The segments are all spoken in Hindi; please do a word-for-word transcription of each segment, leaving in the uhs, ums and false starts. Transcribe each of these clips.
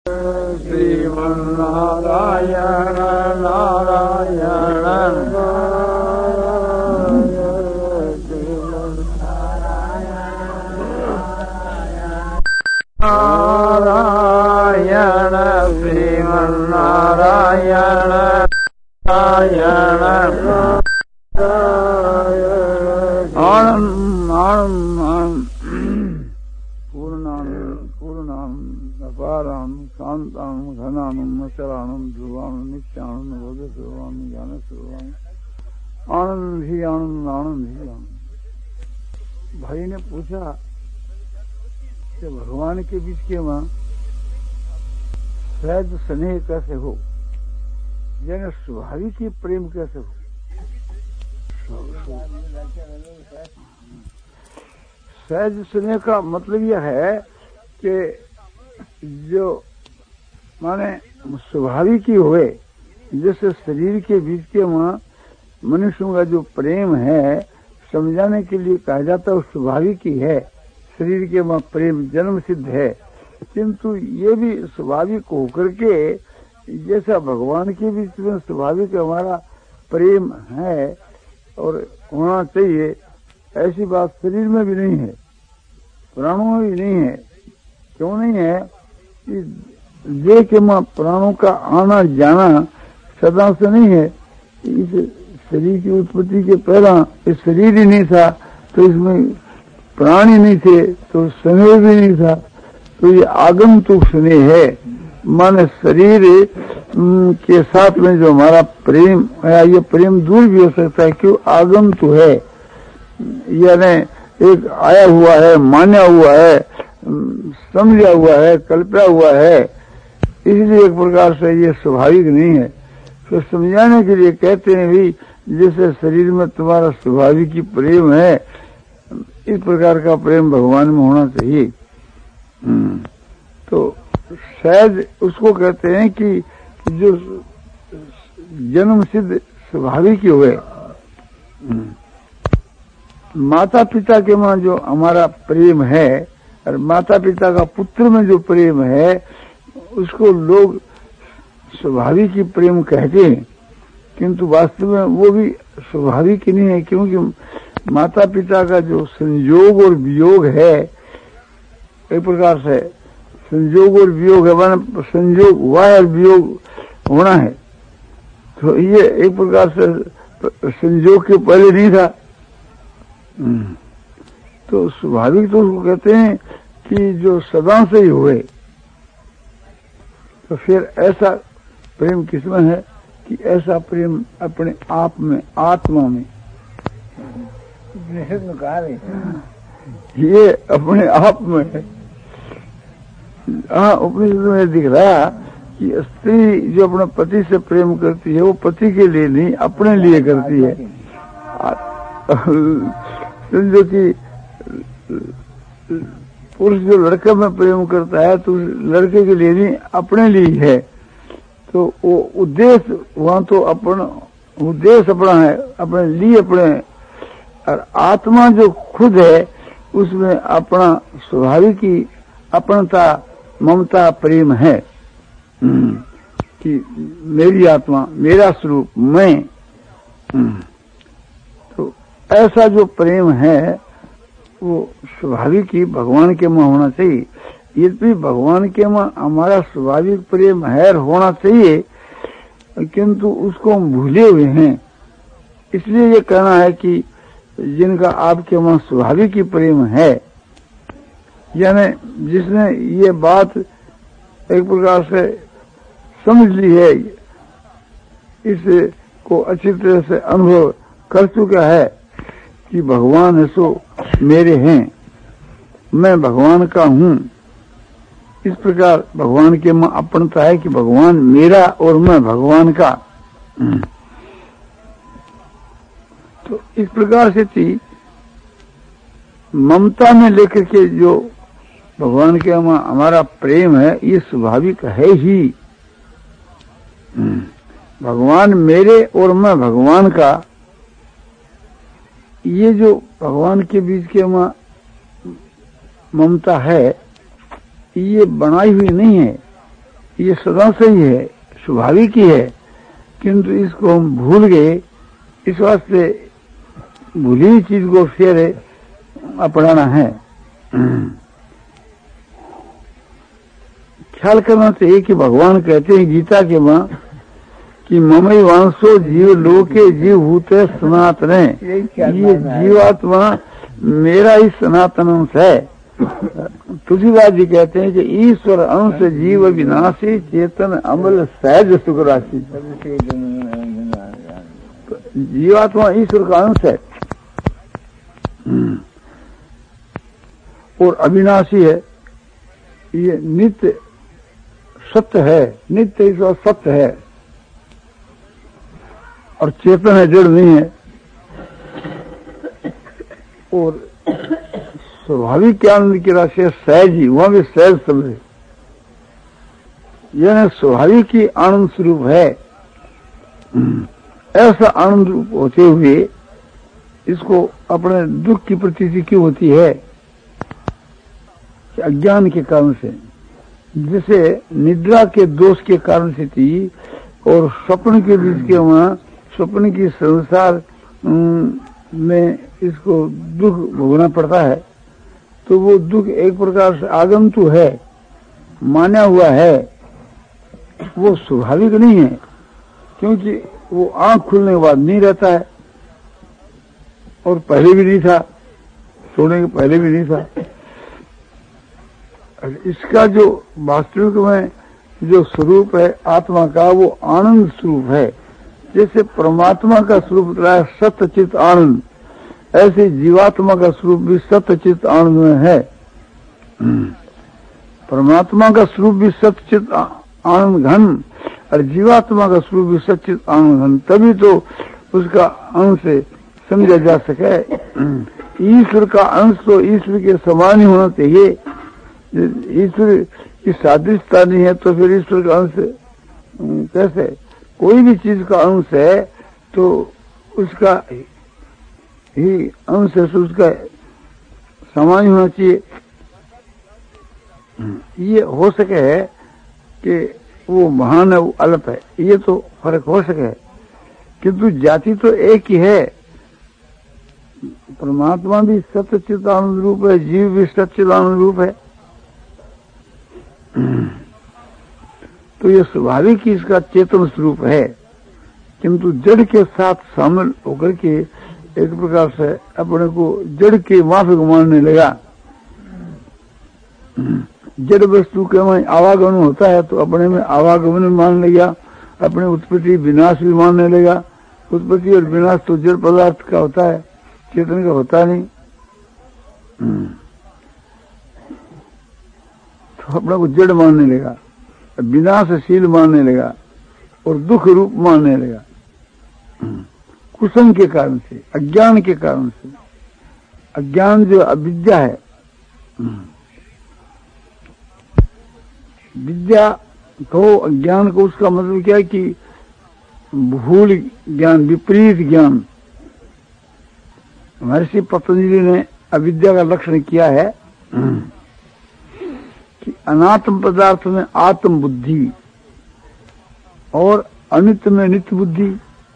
श्रीमन्नारायण नारायण नारायण श्रीमन्नारायण नारायण आनंद आनंद पूर्णानंद पूर्णानंद अपारानंद शांतानंद घनानंद अचलानंद ध्रुवानंद नित्यानंद बोध सर्वानंद ज्ञान सर्वानंद आनंद ही आनंद आनंद ही आनंद। भाई ने पूछा कि भगवान के बीच के वहां सहज स्नेह कैसे हो, यानी स्वाभाविक ही प्रेम कैसे हो। सहज स्नेह का मतलब यह है कि जो माने स्वाभाविक ही हुए, जैसे शरीर के बीच के वहां मनुष्यों का जो प्रेम है समझाने के लिए कहा जाता है स्वाभाविक ही है। शरीर के वहां प्रेम जन्म सिद्ध है, किंतु ये भी स्वाभाविक होकर के जैसा भगवान के बीच में स्वाभाविक हमारा प्रेम है और होना चाहिए, ऐसी बात शरीर में भी नहीं है, प्राणों में भी नहीं है। क्यों नहीं है कि देह के मां प्राणों का आना जाना सदा से नहीं है। इस शरीर की उत्पत्ति के पहला इस शरीर ही नहीं था, तो इसमें प्राण ही नहीं थे, तो स्नेह भी नहीं था। तो ये आगंतुक स्नेह है, माने शरीर के साथ में जो हमारा प्रेम है, ये प्रेम दूर भी हो सकता है, क्यों आगंतुक है, यानी एक आया हुआ है, मान्या हुआ है, समझा हुआ है, कल्पना हुआ है, इसलिए एक प्रकार से ये स्वाभाविक नहीं है। तो समझाने के लिए कहते हैं भी जैसे शरीर में तुम्हारा स्वाभाविक ही प्रेम है, इस प्रकार का प्रेम भगवान में होना चाहिए। तो शायद उसको कहते हैं कि जो जन्म सिद्ध स्वाभाविक ही हुए। माता पिता के वहां जो हमारा प्रेम है और माता पिता का पुत्र में जो प्रेम है उसको लोग स्वाभाविक ही प्रेम कहते हैं, किंतु वास्तव में वो भी स्वाभाविक ही नहीं है, क्योंकि माता पिता का जो संयोग और वियोग है, एक प्रकार से संयोग और वियोग है, माने संयोग हुआ है और वियोग होना है, तो ये एक प्रकार से संयोग के पहले नहीं था। तो स्वाभाविक तो उसको कहते हैं कि जो सदा से ही हुए। तो फिर ऐसा प्रेम किसमें है कि ऐसा प्रेम अपने आप में, आत्मा में, उपनिषद में कहा है, ये अपने आप में है। हाँ, उपनिषद में दिख रहा कि स्त्री जो अपने पति से प्रेम करती है वो पति के लिए नहीं अपने लिए करती है। समझो कि पुरुष जो लड़के में प्रेम करता है तो लड़के के लिए नहीं अपने लिए है। तो वो उद्देश्य वहां तो अपना उद्देश्य अपना है, अपने लिए अपने, और आत्मा जो खुद है उसमें अपना स्वाभाविक ही अपनता, ममता, प्रेम है कि मेरी आत्मा, मेरा स्वरूप, मैं। तो ऐसा जो प्रेम है वो स्वाभाविक ही भगवान के में होना चाहिए। यद्यपि भगवान के में हमारा स्वाभाविक प्रेम है होना चाहिए, किंतु उसको हम भूले हुए हैं। इसलिए ये कहना है कि जिनका आपके वहां स्वाभाविक ही प्रेम है, यानी जिसने ये बात एक प्रकार से समझ ली है, इसको अच्छी तरह से अनुभव कर चुका है कि भगवान है सो मेरे हैं, मैं भगवान का हूँ। इस प्रकार भगवान के में अपनता है कि भगवान मेरा और मैं भगवान का। तो इस प्रकार से थी ममता में लेकर के जो भगवान के हमारा प्रेम है ये स्वाभाविक है ही। भगवान मेरे और मैं भगवान का, ये जो भगवान के बीच के ममता है ये बनाई हुई नहीं है, ये सदा से ही है, स्वाभाविक ही है, किंतु इसको हम भूल गए। इस वास्ते भूली हुई चीज को फिर अपनाना है। ख्याल करना चाहिए कि भगवान कहते हैं गीता के मां कि ममई वांसो जीव लोके जीव भूते सनातन। ये जीवात्मा मेरा ही सनातन अंश है। तुलसीदास जी कहते हैं कि ईश्वर अंश जीव विनाशी चेतन अमल सहज सुख राशि। जीवात्मा ईश्वर का अंश है और अविनाशी है। ये नित्य सत्य है, नित्य ईश्वर सत्य है और चेतन है, जड़ नहीं है। और स्वाभाविक आनंद की राशि है सहज ही, वहां भी सहज शब्द है, यानी स्वाभाविक ही आनंद स्वरूप है। ऐसा आनंद रूप होते हुए इसको अपने दुख की प्रतीति क्यों होती है? कि अज्ञान के कारण से, जैसे निद्रा के दोष के कारण से थी और स्वप्न के बीच के वहां स्वप्न की संसार में इसको दुख भोगना पड़ता है, तो वो दुख एक प्रकार से आगंतु है, माना हुआ है, वो स्वाभाविक नहीं है, क्योंकि वो आंख खुलने के बाद नहीं रहता है और पहले भी नहीं था, सोने के पहले भी नहीं था। इसका जो वास्तविक में जो स्वरूप है आत्मा का, वो आनंद स्वरूप है। जैसे परमात्मा का स्वरूप है सत्य चित्त आनंद, ऐसे जीवात्मा का स्वरूप भी सत्य चित्त आनंद में है। परमात्मा का स्वरूप भी सत्य चित्त आनंद घन और जीवात्मा का स्वरूप भी सच्चित आनंद घन, तभी तो उसका अंश समझा जा सके। ईश्वर का अंश तो ईश्वर के समान ही होना चाहिए। ईश्वर की सादृश्यता नहीं है तो फिर ईश्वर का अंश कैसे? कोई भी चीज का अंश है तो उसका ही अंश है, तो उसका समान ही होना चाहिए। ये हो सके है कि वो महान है, वो अल्प है, ये तो फर्क हो सके, किंतु जाति तो एक ही है। परमात्मा भी सच्चित आनंद रूप है, जीव भी सच्चित आनंद रूप है। तो ये स्वाभाविक ही इसका चेतन स्वरूप है, किंतु जड़ के साथ शामिल होकर के एक प्रकार से अपने को जड़ के माफिक मानने लगा। जड़ वस्तु के में आवागमन होता है तो अपने में आवागमन मान लिया, अपने उत्पत्ति विनाश भी मानने लगा। उत्पत्ति और विनाश तो जड़ पदार्थ का होता है, चेतन का होता नहीं। तो अपने को जड़ मानने लगा, विनाशशील मानने लगा और दुख रूप मानने लगा, कुसंग के कारण से, अज्ञान के कारण से। अज्ञान जो अविद्या है, विद्या को अज्ञान को, उसका मतलब क्या है कि भूल ज्ञान, विपरीत ज्ञान। महर्षि पतंजलि ने अविद्या का लक्षण किया है कि अनात्म पदार्थ में आत्म बुद्धि और अनित्य में नित्य बुद्धि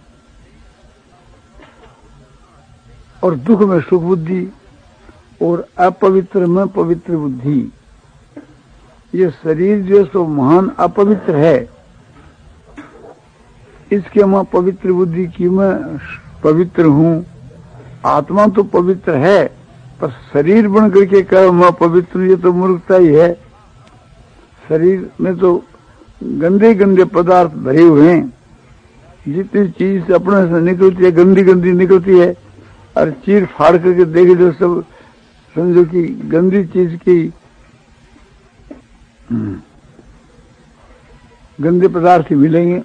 और दुख में सुख बुद्धि और अपवित्र में पवित्र बुद्धि। ये शरीर जो सो महान अपवित्र है, इसके मैं पवित्र बुद्धि की मैं पवित्र हूँ। आत्मा तो पवित्र है, पर शरीर बन करके कहो मैं पवित्र, ये तो मूर्खता ही है। शरीर में तो गंदे गंदे पदार्थ भरे हुए हैं, जितनी चीज अपने से निकलती है गंदी गंदी निकलती है, और चीर फाड़ करके देखे जो सब समझो कि गंदी चीज की गंदे पदार्थ ही मिलेंगे।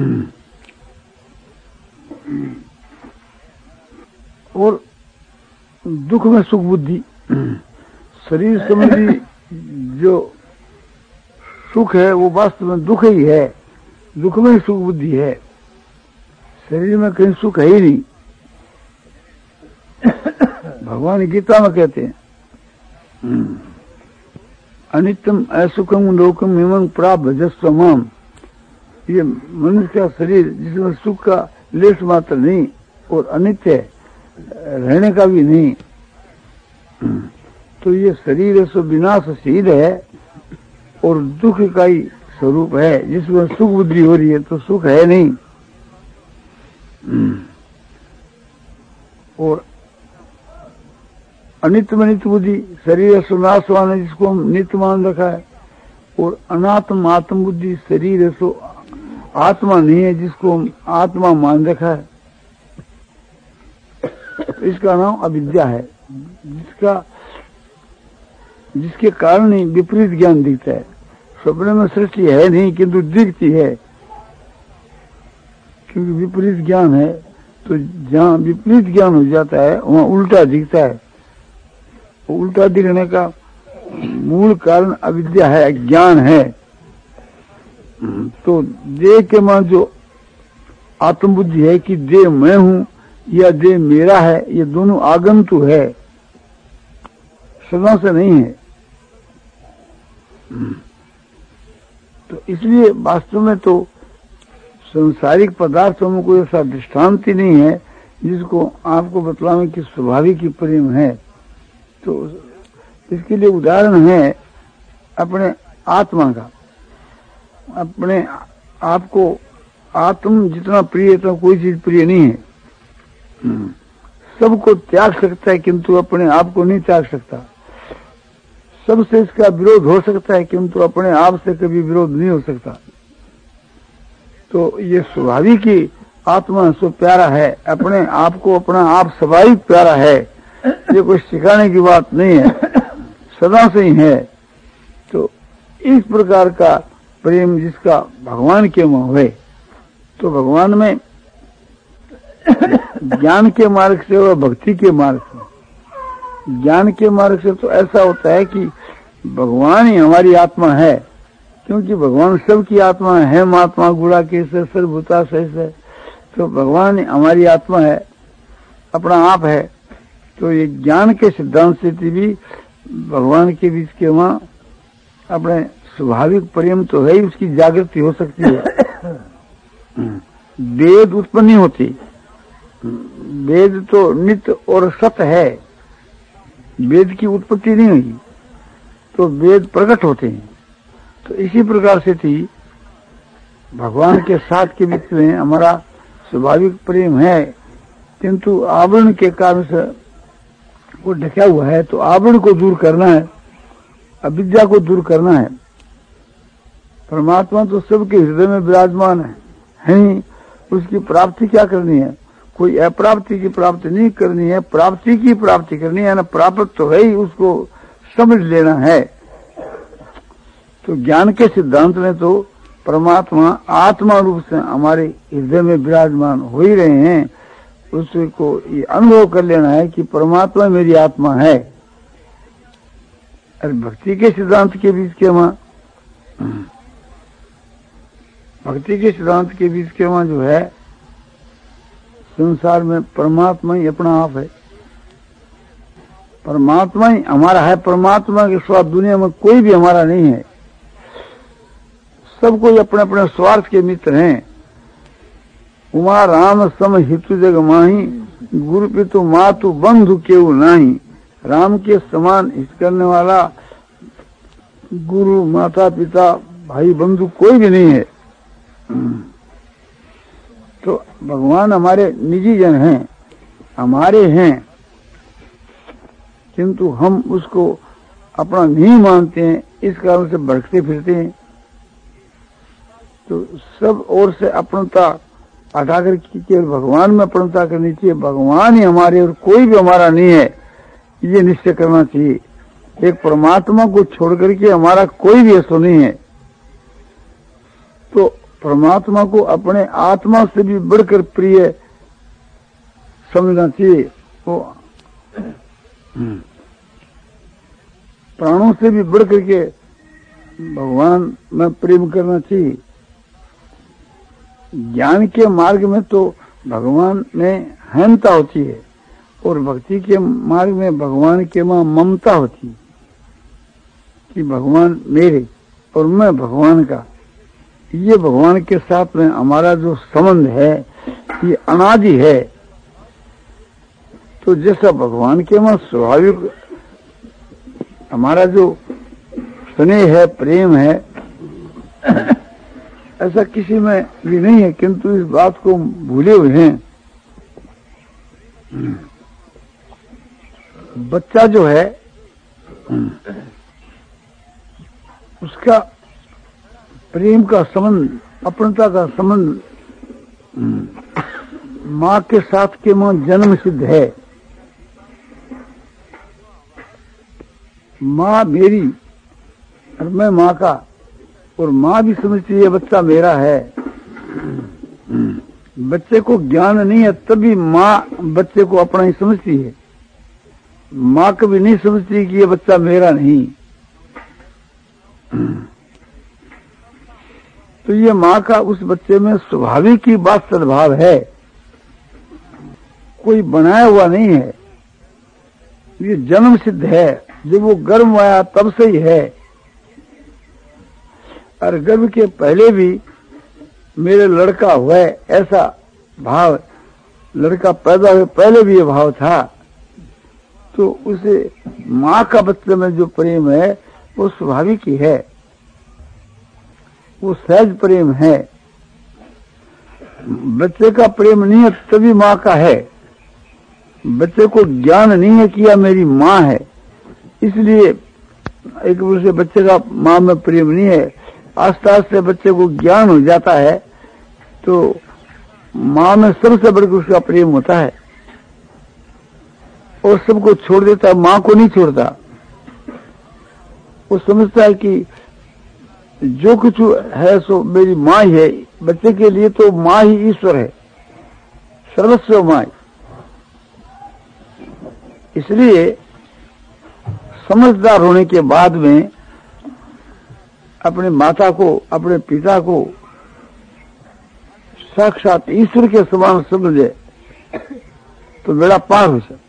और दुख में सुख बुद्धि, शरीर संबंधी जो सुख है वो वास्तव में दुख ही है, दुख में ही सुख बुद्धि है, शरीर में कहीं सुख है ही नहीं। भगवान गीता में कहते हैं अनित्यम असुखम लोकम इमं प्राप्त भजस्वमाम। ये मनुष्य का शरीर जिसमें सुख का लेश मात्र नहीं और अनित्य रहने का भी नहीं, तो ये शरीर है सो विनाशशील है और दुख का ही स्वरूप है, जिसमें सुख बुद्धि हो रही है तो सुख है नहीं। और अनित्य में नित्य बुद्धि, शरीर सुनाशवान है जिसको हम नित्य मान रखा है, और अनात्म आत्म बुद्धि, शरीर है सो आत्मा नहीं है जिसको हम आत्मा मान रखा है। इसका नाम अविद्या है, जिसका जिसके कारण ही विपरीत ज्ञान दिखता है। स्वप्न में सृष्टि है नहीं किंतु दिखती है, क्योंकि विपरीत ज्ञान है। तो जहाँ विपरीत ज्ञान हो जाता है वहाँ उल्टा दिखता है। उल्टा दिखने का मूल कारण अविद्या है, अज्ञान है। तो देह के मान जो आत्मबुद्धि है कि देह मैं हूँ या देह मेरा है, ये दोनों आगंतु है, सदा से नहीं है। तो इसलिए वास्तव में तो संसारिक पदार्थों में कोई ऐसा दृष्टांत ही नहीं है जिसको आपको बतलावे कि स्वाभाविक ही प्रेम है। तो इसके लिए उदाहरण है अपने आत्मा का। अपने आपको आत्म जितना प्रिय तो कोई चीज प्रिय नहीं है। सबको त्याग सकता है किंतु अपने आप को नहीं त्याग सकता। सबसे इसका विरोध हो सकता है किंतु अपने आप से कभी विरोध नहीं हो सकता। तो ये स्वाभाविक ही आत्मा सो प्यारा है, अपने आप को अपना आप स्वाभाविक प्यारा है, ये कोई सिखाने की बात नहीं है, सदा से ही है। तो इस प्रकार का प्रेम जिसका भगवान के में हुए, तो भगवान में ज्ञान के मार्ग से और भक्ति के मार्ग से, ज्ञान के मार्ग से तो ऐसा होता है कि भगवान ही हमारी आत्मा है, क्योंकि भगवान सबकी आत्मा है। महात्मा गुड़ा के सर्वभूता शेष है, तो भगवान ही हमारी आत्मा है, अपना आप है। तो ये ज्ञान के सिद्धांत से भी भगवान के बीच के वहाँ अपने स्वाभाविक प्रेम तो है ही, उसकी जागृति हो सकती है। वेद उत्पन्न नहीं होती, वेद तो नित्य और सत्य है, वेद की उत्पत्ति नहीं हुई, तो वेद प्रकट होते हैं। तो इसी प्रकार से थी भगवान के साथ के बीच में हमारा स्वाभाविक प्रेम है, किंतु आवरण के कारण से वो ढका हुआ है। तो आवरण को दूर करना है, अविद्या को दूर करना है। परमात्मा तो सबके हृदय में विराजमान है, है ही। उसकी प्राप्ति क्या करनी है? कोई अप्राप्ति की प्राप्ति नहीं करनी है, प्राप्ति की प्राप्ति करनी है ना। प्राप्त तो है ही, उसको समझ लेना है। तो ज्ञान के सिद्धांत में तो परमात्मा आत्मा रूप से हमारे हृदय में विराजमान हो ही रहे हैं। उसको ये अनुभव कर लेना है कि परमात्मा मेरी आत्मा है। और भक्ति के सिद्धांत के बीच के वहाँ भक्ति के सिद्धांत के बीच के वहाँ जो है, संसार में परमात्मा ही अपना आप है, परमात्मा ही हमारा है। परमात्मा के स्वार्थ दुनिया में कोई भी हमारा नहीं है। सब कोई अपने अपने स्वार्थ के मित्र हैं। उमा राम सम हितु जग माही, गुरु पितु मातु बंधु केहू नाही। राम के समान हित करने वाला गुरु माता पिता भाई बंधु कोई भी नहीं है। तो भगवान हमारे निजी जन हैं, हमारे हैं, किंतु हम उसको अपना नहीं मानते हैं, इस कारण से भटकते फिरते हैं। तो सब ओर से अपनता हटाकर केवल भगवान में अपनता करनी चाहिए। भगवान ही हमारे और कोई भी हमारा नहीं है, ये निश्चय करना चाहिए। एक परमात्मा को छोड़ करके हमारा कोई भी ऐसा नहीं है। तो परमात्मा को अपने आत्मा से भी बढ़कर प्रिय समझना चाहिए। वो प्राणों से भी बढ़ करके भगवान में प्रेम करना चाहिए। ज्ञान के मार्ग में तो भगवान में अहंता होती है और भक्ति के मार्ग में भगवान के मां ममता होती है। कि भगवान मेरे और मैं भगवान का, ये भगवान के साथ में हमारा जो संबंध है ये अनादि है। तो जैसा भगवान के में स्वाभाविक हमारा जो स्नेह है, प्रेम है, ऐसा किसी में भी नहीं है, किंतु इस बात को भूले हुए हैं। बच्चा जो है उसका प्रेम का संबंध, अपनता का संबंध माँ के साथ के में जन्म सिद्ध है। माँ मेरी और मैं माँ का, और माँ भी समझती है बच्चा मेरा है। बच्चे को ज्ञान नहीं है तभी माँ बच्चे को अपना ही समझती है। माँ कभी नहीं समझती कि ये बच्चा मेरा नहीं। तो ये माँ का उस बच्चे में स्वाभाविक ही बात सद्भाव है, कोई बनाया हुआ नहीं है, ये जन्म सिद्ध है। जब वो गर्भ में आया तब से ही है, और गर्भ के पहले भी मेरे लड़का हुआ है ऐसा भाव, लड़का पैदा हुए पहले भी ये भाव था। तो उसे माँ का बच्चे में जो प्रेम है वो स्वाभाविक ही है, वो सहज प्रेम है। बच्चे का प्रेम नहीं है तभी माँ का है। बच्चे को ज्ञान नहीं है कि यह मेरी माँ है, इसलिए एक दूसरे बच्चे का माँ में प्रेम नहीं है। आस्ते आस्ते बच्चे को ज्ञान हो जाता है तो माँ में सबसे बढ़कर उसका प्रेम होता है, और सबको छोड़ देता है, माँ को नहीं छोड़ता। वो समझता है कि जो कुछ है सो मेरी माँ ही है। बच्चे के लिए तो माँ ही ईश्वर है, सर्वस्व माँ। इसलिए समझदार होने के बाद में अपने माता को, अपने पिता को साक्षात ईश्वर के समान समझे तो बेड़ा पार हो सकता।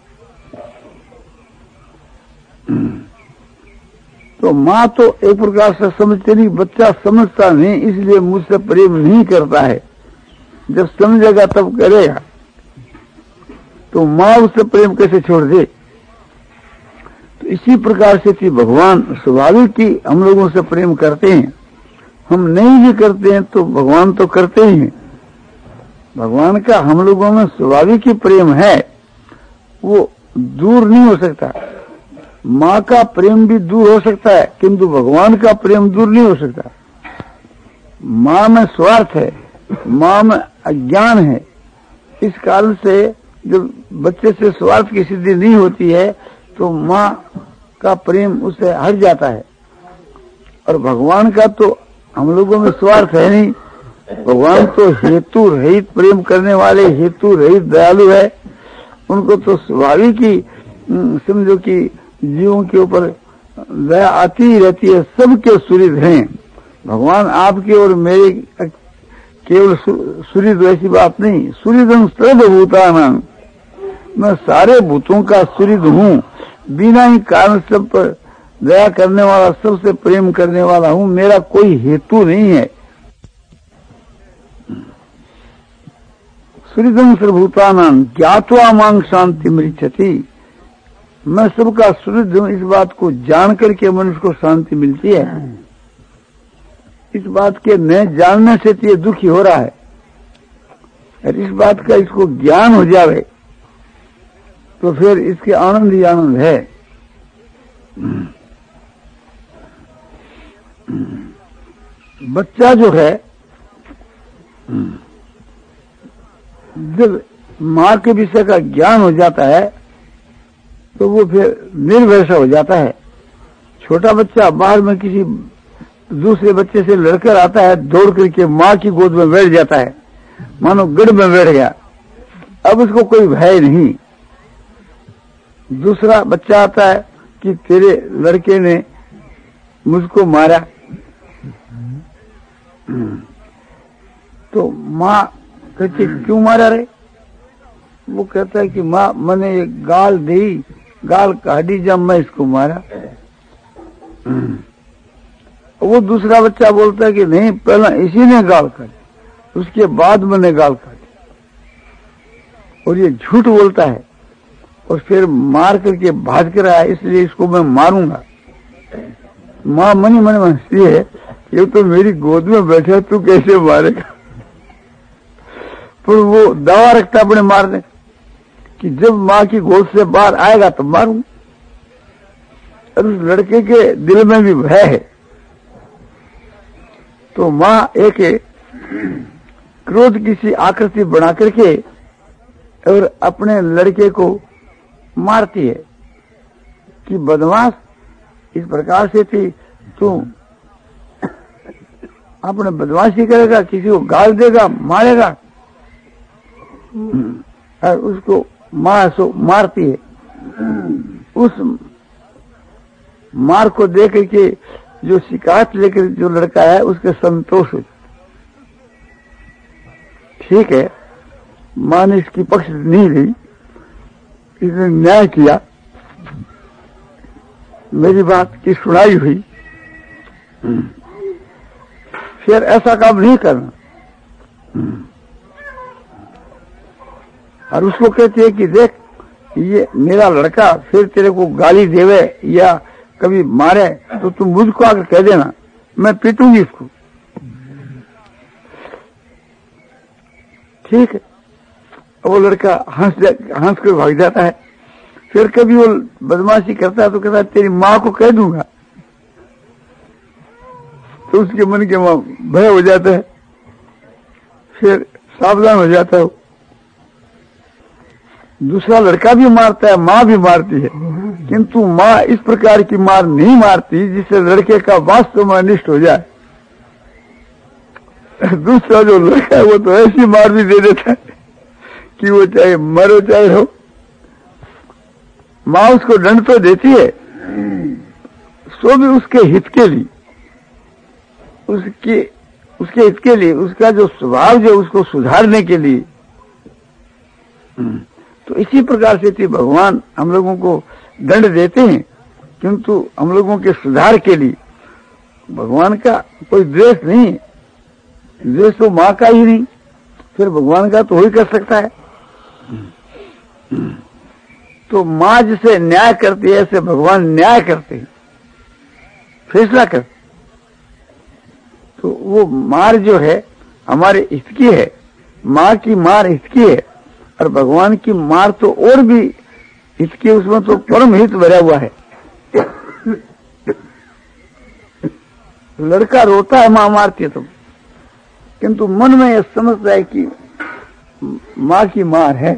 तो माँ तो एक प्रकार से समझते नहीं, बच्चा समझता नहीं, इसलिए मुझसे प्रेम नहीं करता है। जब समझेगा तब करेगा। तो माँ उससे प्रेम कैसे छोड़ दे। तो इसी प्रकार से कि भगवान स्वाभाविक ही हम लोगों से प्रेम करते हैं, हम नहीं भी करते हैं तो भगवान तो करते ही हैं। भगवान का हम लोगों में स्वाभाविक ही प्रेम है, वो दूर नहीं हो सकता। माँ का प्रेम भी दूर हो सकता है किंतु भगवान का प्रेम दूर नहीं हो सकता। माँ में स्वार्थ है, माँ में अज्ञान है, इस कारण से जब बच्चे से स्वार्थ की सिद्धि नहीं होती है तो माँ का प्रेम उससे हट जाता है। और भगवान का तो हम लोगों में स्वार्थ है नहीं, भगवान तो हेतु रहित प्रेम करने वाले, हेतु रहित दयालु है। उनको तो स्वाभाविक ही समझो कि जीवों के ऊपर दया आती ही रहती है, सबके सुहृद हैं। भगवान आपके और मेरे केवल सुहृद वैसी बात नहीं, सुहृदं सर्वभूतानां, मैं सारे भूतों का सुहृद हूँ, बिना ही कारण सब पर दया करने वाला, सबसे प्रेम करने वाला हूँ, मेरा कोई हेतु नहीं है। सुहृदं सर्वभूतानां ज्ञात्वा मां शान्तिमृच्छति, मैं सबका सुहृद हूँ, इस बात को जान करके मनुष्य को शांति मिलती है। इस बात के न जानने से तो ये दुखी हो रहा है, और इस बात का इसको ज्ञान हो जावे तो फिर इसके आनंद ही आनंद है। बच्चा जो है जब माँ के विषय का ज्ञान हो जाता है तो वो फिर निर्भय सा हो जाता है। छोटा बच्चा बाहर में किसी दूसरे बच्चे से लड़कर आता है, दौड़ करके माँ की गोद में बैठ जाता है, मानो गढ़ में बैठ गया। अब उसको कोई भय नहीं। दूसरा बच्चा आता है कि तेरे लड़के ने मुझको मारा, तो माँ कहती क्यों मारा रे? वो कहता है कि माँ मैंने एक गाल दी, गाल काटी जब मैं इसको मारा। वो दूसरा बच्चा बोलता है कि नहीं, पहला इसी ने गाल काटी, उसके बाद मैंने गाल काटी, और ये झूठ बोलता है और फिर मार करके भाग कर आया, इसलिए इसको मैं मारूंगा। माँ मनी मन में हंसती है, ये तो मेरी गोद में बैठा, तू कैसे मारेगा। पर वो दावा रखता अपने मारने कि जब माँ की गोद से बाहर आएगा तो मारूंगा। और उस लड़के के दिल में भी भय है। तो माँ एक क्रोध की सी आकृति बना करके और अपने लड़के को मारती है कि बदमाश, इस प्रकार से थी तू अपने बदमाशी करेगा, किसी को गाल देगा, मारेगा। और उसको माँ सो मारती है। उस मार को देख के जो शिकायत लेकर जो लड़का है उसके संतोष हो। ठीक है, माँ ने इसकी पक्ष नहीं ली, इसने न्याय किया, मेरी बात की सुनाई हुई, फिर ऐसा काम नहीं करना। और उसको कहती है कि देख, ये मेरा लड़का फिर तेरे को गाली देवे या कभी मारे तो तुम मुझको आकर कह देना, मैं पीटूंगी इसको। ठीक है, वो लड़का हंस हंस कर भाग जाता है। फिर कभी वो बदमाशी करता है तो कहता है तेरी माँ को कह दूंगा। तो उसके मन के वहां भय हो जाता है, फिर सावधान हो जाता है। दूसरा लड़का भी मारता है, माँ भी मारती है, किंतु माँ इस प्रकार की मार नहीं मारती जिससे लड़के का वास्तव में अनिष्ट हो जाए। दूसरा जो लड़का है वो तो ऐसी मार भी दे देता है कि वो चाहे मरो चाहे हो। माँ उसको दंड तो देती है, सो भी उसके हित के लिए, उसके उसके हित के लिए, उसका जो स्वभाव जो उसको सुधारने के लिए। तो इसी प्रकार से थी भगवान हम लोगों को दंड देते हैं, किंतु हम लोगों के सुधार के लिए। भगवान का कोई द्वेष नहीं, द्वेष तो माँ का ही नहीं, फिर भगवान का तो ही कर सकता है। तो माँ जिसे न्याय करती है ऐसे भगवान न्याय करते हैं, फैसला करते। तो वो मार जो है हमारे हित की है, माँ की मार हित की है, और भगवान की मार तो और भी हित की, उसमें तो परम हित भरा हुआ है। लड़का रोता है माँ मारती है तो, किंतु मन में यह समझता है कि माँ की मार है।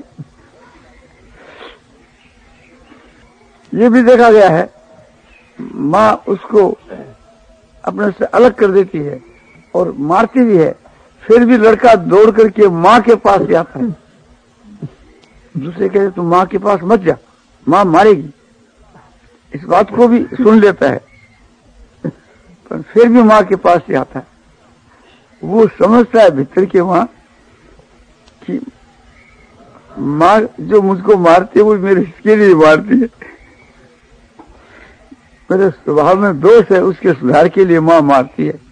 ये भी देखा गया है, माँ उसको अपने से अलग कर देती है और मारती भी है, फिर भी लड़का दौड़ करके माँ के पास जाता है। दूसरे कहते तुम माँ के पास मत जा, माँ मारेगी, इस बात को भी सुन लेता है, पर फिर भी माँ के पास से आता है। वो समझता है भीतर के वहां कि माँ जो मुझको मारती है वो मेरे इसके लिए मारती है, मेरे स्वभाव में दोष है, उसके सुधार के लिए माँ मारती है।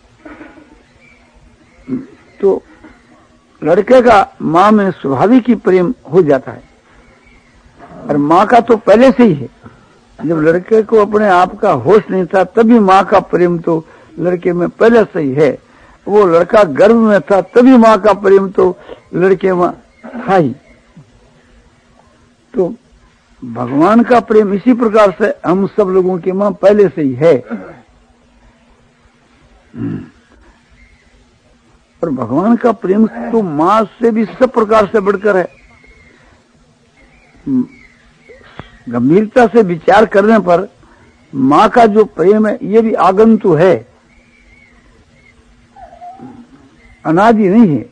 तो लड़के का माँ में स्वाभाविक ही प्रेम हो जाता है, और माँ का तो पहले से ही है। जब लड़के को अपने आप का होश नहीं था तभी माँ का प्रेम तो लड़के में पहले से ही है। वो लड़का गर्भ में था तभी माँ का प्रेम तो लड़के में था ही। तो भगवान का प्रेम इसी प्रकार से हम सब लोगों के माँ पहले से ही है। और भगवान का प्रेम तो माँ से भी सब प्रकार से बढ़कर है। गंभीरता से विचार करने पर माँ का जो प्रेम है ये भी आगंतु है, अनादि नहीं है।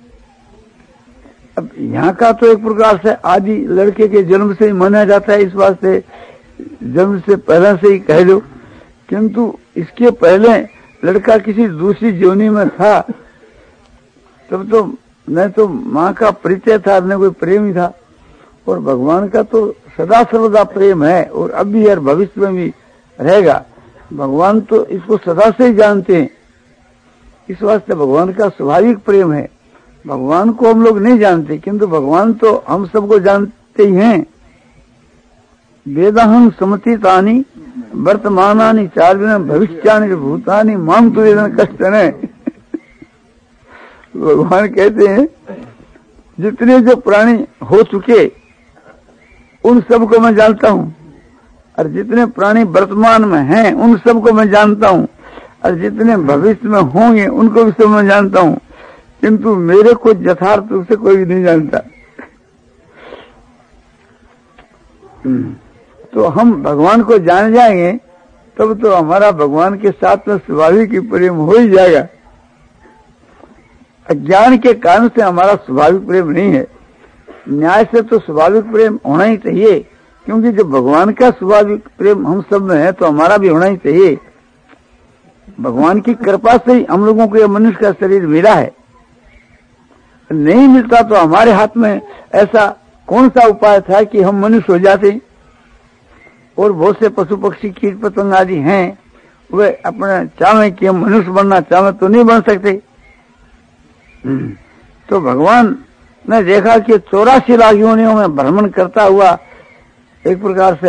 अब यहाँ का तो एक प्रकार से आदि लड़के के जन्म से ही माना जाता है, इस बात से जन्म से पहले से ही कह दो, किंतु इसके पहले लड़का किसी दूसरी जोनी में था तब तो न तो माँ का परिचय था न कोई प्रेम ही था। और भगवान का तो सदा सर्वदा प्रेम है और अब भी और भविष्य में भी रहेगा। भगवान तो इसको सदा से ही जानते हैं। इस वास्ते भगवान का स्वाभाविक प्रेम है। भगवान को हम लोग नहीं जानते, किंतु भगवान तो हम सबको जानते ही हैं। वेदाहं समतीतानि वर्तमानानि चार्विन भविष्यानि भूतानि माम तु वेदन कष्टन। भगवान कहते हैं जितने जो प्राणी हो चुके उन सबको मैं जानता हूँ, और जितने प्राणी वर्तमान में हैं उन सबको मैं जानता हूँ, और जितने भविष्य में होंगे उनको भी सब मैं जानता हूँ, किंतु मेरे को यथार्थ रूप से कोई भी नहीं जानता। तो हम भगवान को जान जाएंगे तब तो हमारा भगवान के साथ में स्वाभाविक ही प्रेम हो ही जाएगा। अज्ञान के कारण से हमारा स्वाभाविक प्रेम नहीं है। न्याय से तो स्वाभाविक प्रेम होना ही चाहिए, क्योंकि जब भगवान का स्वाभाविक प्रेम हम सब में है तो हमारा भी होना ही चाहिए। भगवान की कृपा से ही हम लोगों को यह मनुष्य का शरीर मिला है। नहीं मिलता तो हमारे हाथ में ऐसा कौन सा उपाय था कि हम मनुष्य हो जाते। और बहुत से पशु पक्षी कीट पतंग आदि हैं, वे अपने चाहे कि हम मनुष्य बनना चाहे तो नहीं बन सकते। तो भगवान ने देखा कि चौरासी लाख योनियों में भ्रमण करता हुआ एक प्रकार से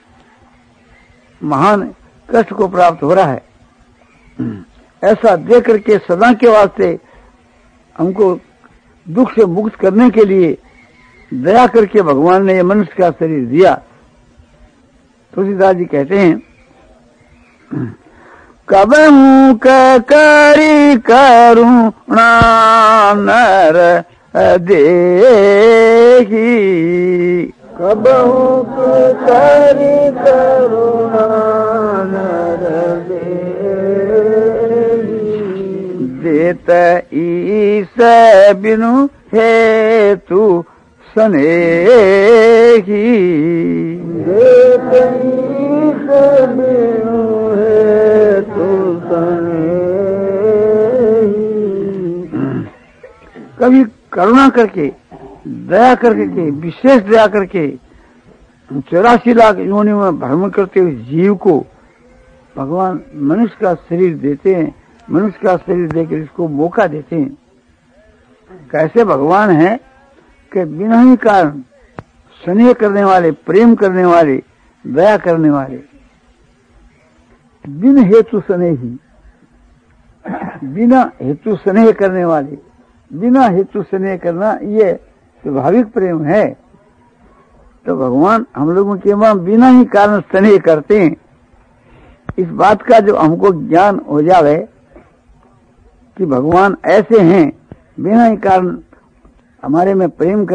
महान कष्ट को प्राप्त हो रहा है। ऐसा देख करके सदा के वास्ते हमको दुख से मुक्त करने के लिए दया करके भगवान ने ये मनुष्य का शरीर दिया। तुलसीदास जी कहते हैं कबहू करी करुणा नर देही, कबहू करी करुणा नर देही, देत ईस बिनु हेतु स्नेही, देत ईस बिनु हेतु स्नेही। कभी करुणा करके दया करके विशेष दया करके चौरासी लाख योनियों में भ्रमण करते हुए जीव को भगवान मनुष्य का शरीर देते हैं। मनुष्य का शरीर देकर इसको मौका देते हैं। कैसे भगवान है कि बिना ही कारण स्नेह करने वाले, प्रेम करने वाले, दया करने वाले, बिन हेतु स्नेही, बिना हेतु स्नेह करने वाले, बिना हेतु स्नेह करना ये स्वाभाविक प्रेम है। तो भगवान हम लोगों के वहां बिना ही कारण स्नेह करते हैं। इस बात का जो हमको ज्ञान हो जावे कि भगवान ऐसे हैं, बिना ही कारण हमारे में प्रेम कर